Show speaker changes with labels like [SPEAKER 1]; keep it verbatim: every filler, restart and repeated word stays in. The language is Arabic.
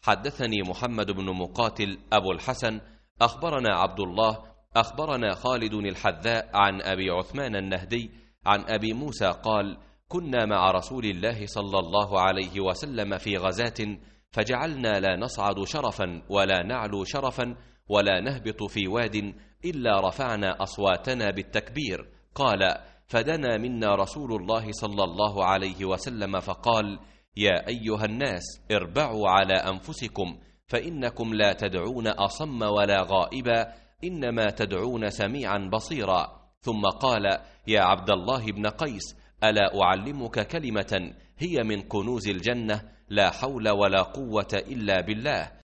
[SPEAKER 1] حدثني محمد بن مقاتل أبو الحسن أخبرنا عبد الله أخبرنا خالد الحذاء عن أبي عثمان النهدي عن أبي موسى قال: كنا مع رسول الله صلى الله عليه وسلم في غزاة، فجعلنا لا نصعد شرفا ولا نعلو شرفا ولا نهبط في واد إلا رفعنا أصواتنا بالتكبير. قال: فدنا منا رسول الله صلى الله عليه وسلم فقال: يا أيها الناس اربعوا على أنفسكم، فإنكم لا تدعون أصم ولا غائبا، إنما تدعون سميعا بصيرا. ثم قال: يا عبد الله بن قيس، ألا أعلمك كلمة هي من كنوز الجنة، لا حول ولا قوة إلا بالله،